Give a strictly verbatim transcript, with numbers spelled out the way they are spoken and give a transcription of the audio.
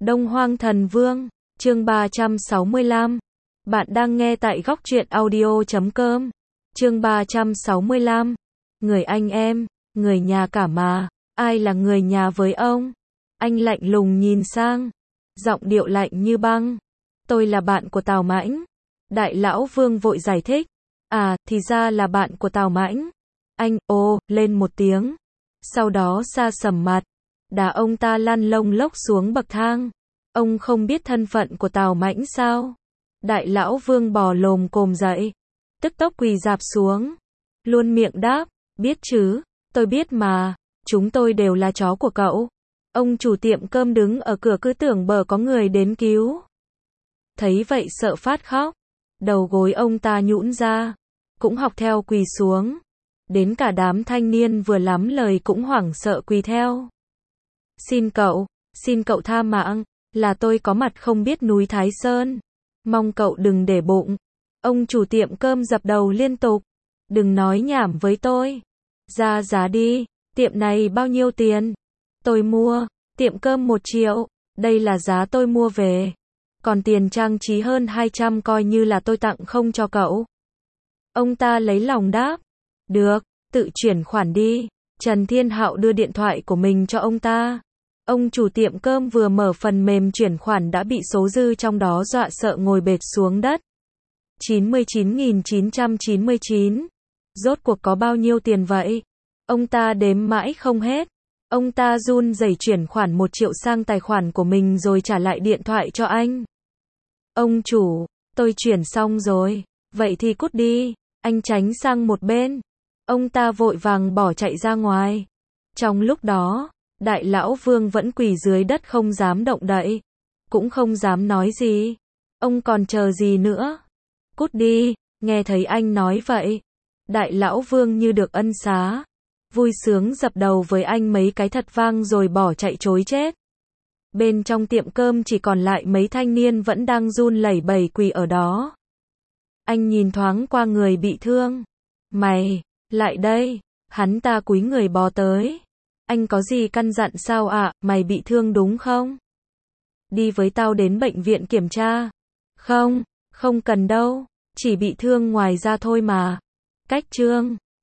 Đông Hoang Thần Vương, chương ba trăm sáu mươi lăm. Bạn đang nghe tại góc truyện audio chấm com. Chương ba trăm sáu mươi lăm. Người anh em, người nhà cả mà, ai là người nhà với ông? Anh lạnh lùng nhìn sang, giọng điệu lạnh như băng. Tôi là bạn của Tào Mãnh. Đại lão Vương vội giải thích. À, thì ra là bạn của Tào Mãnh. Anh, ô, lên một tiếng. Sau đó sa sầm mặt, đá ông ta lăn lông lốc xuống bậc thang. Ông không biết thân phận của Tào Mãnh sao? Đại lão Vương bò lồm cồm dậy, tức tốc quỳ rạp xuống, luôn miệng đáp, biết chứ, tôi biết mà, chúng tôi đều là chó của cậu. Ông chủ tiệm cơm đứng ở cửa cứ tưởng bờ có người đến cứu. Thấy vậy sợ phát khóc, đầu gối ông ta nhũn ra, cũng học theo quỳ xuống. Đến cả đám thanh niên vừa lắm lời cũng hoảng sợ quỳ theo. Xin cậu, xin cậu tha mạng, là tôi có mặt không biết núi Thái Sơn. Mong cậu đừng để bụng. Ông chủ tiệm cơm dập đầu liên tục. Đừng nói nhảm với tôi. Ra giá đi, tiệm này bao nhiêu tiền? Tôi mua, tiệm cơm một triệu, đây là giá tôi mua về. Còn tiền trang trí hơn hai trăm coi như là tôi tặng không cho cậu. Ông ta lấy lòng đáp. Được, tự chuyển khoản đi. Trần Thiên Hạo đưa điện thoại của mình cho ông ta. Ông chủ tiệm cơm vừa mở phần mềm chuyển khoản đã bị số dư trong đó dọa sợ ngồi bệt xuống đất. chín mươi chín nghìn chín trăm chín mươi chín. Rốt cuộc có bao nhiêu tiền vậy? Ông ta đếm mãi không hết. Ông ta run rẩy chuyển khoản một triệu sang tài khoản của mình rồi trả lại điện thoại cho anh. Ông chủ, tôi chuyển xong rồi. Vậy thì cút đi. Anh tránh sang một bên. Ông ta vội vàng bỏ chạy ra ngoài. Trong lúc đó, Đại lão Vương vẫn quỳ dưới đất không dám động đậy, cũng không dám nói gì. Ông còn chờ gì nữa? Cút đi, nghe thấy anh nói vậy. Đại lão Vương như được ân xá, vui sướng dập đầu với anh mấy cái thật vang rồi bỏ chạy trối chết. Bên trong tiệm cơm chỉ còn lại mấy thanh niên vẫn đang run lẩy bẩy quỳ ở đó. Anh nhìn thoáng qua người bị thương. Mày, lại đây. Hắn ta cúi người bò tới. Anh có gì căn dặn sao ạ? À? Mày bị thương đúng không? Đi với tao đến bệnh viện kiểm tra. Không, không cần đâu, chỉ bị thương ngoài da thôi mà. Cách trương,